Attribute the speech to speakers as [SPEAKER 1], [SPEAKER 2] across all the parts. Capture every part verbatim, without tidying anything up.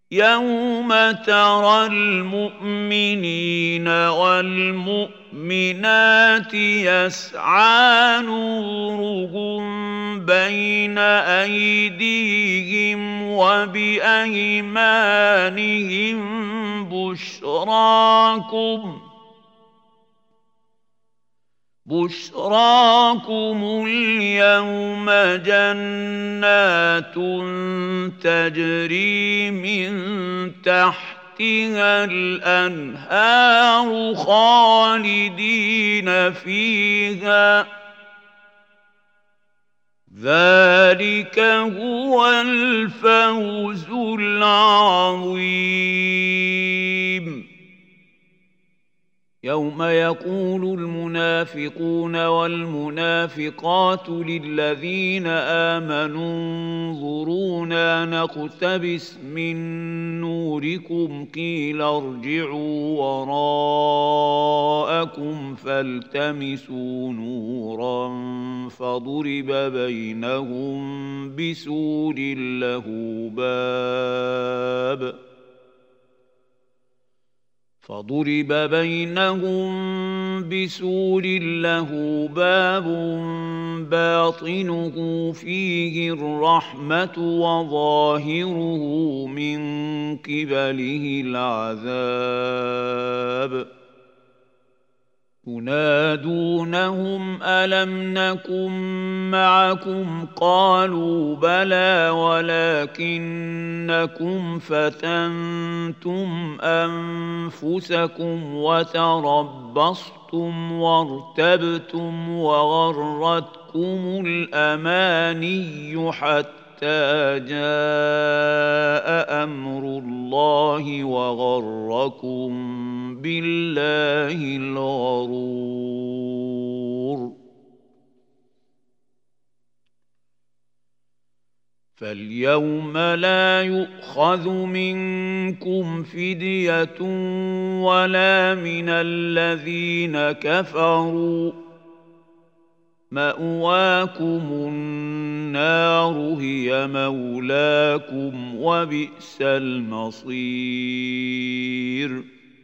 [SPEAKER 1] يوم ترى المؤمنين والمؤمنات يسعى نورهم بين أيديهم وبأيمانهم بشراكم بشراكم اليوم جنات تجري من تحتها الأنهار خالدين فيها ذلك هو الفوز العظيم. يوم يقول المنافقون والمنافقات للذين آمنوا انظرونا نقتبس من نوركم قيل ارجعوا وراءكم فالتمسوا نورا فضرب بينهم بسور له باب فضرب بينهم بسور له باب باطنه فيه الرحمة وظاهره من قبله العذاب ينادونهم ألم نكن معكم قالوا بلى ولكنكم فتنتم أنفسكم وتربصتم وارتبتم وغرتكم الأماني حتى جاء أمر الله وغركم بالله الغرور. فاليوم لا يؤخذ منكم فدية ولا من الذين كفروا مأواكم النار هي مولاكم وبئس المصير.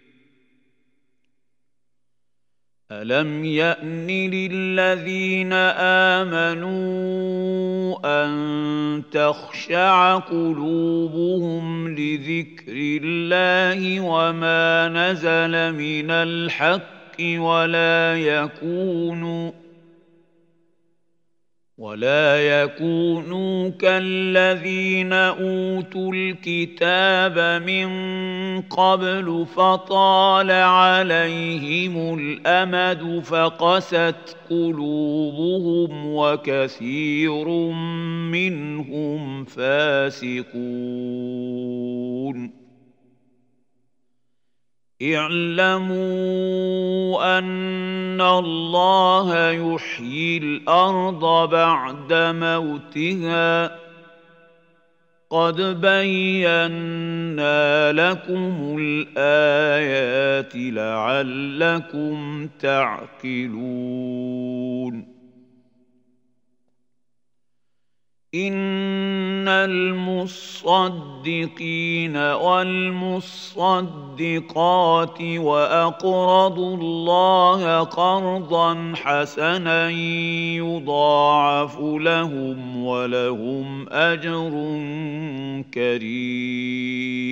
[SPEAKER 1] ألم يأن للذين آمنوا أن تخشع قلوبهم لذكر الله وما نزل من الحق ولا يكونوا ولا يكونوا كالذين أوتوا الكتاب من قبل فطال عليهم الأمد فقست قلوبهم وكثير منهم فاسقون. اعلموا أن الله يحيي الأرض بعد موتها قد بينا لكم الآيات لعلكم تعقلون. إن المصدقين والمصدقات وأقرضوا الله قرضا حسنا يضاعف لهم ولهم أجر كريم.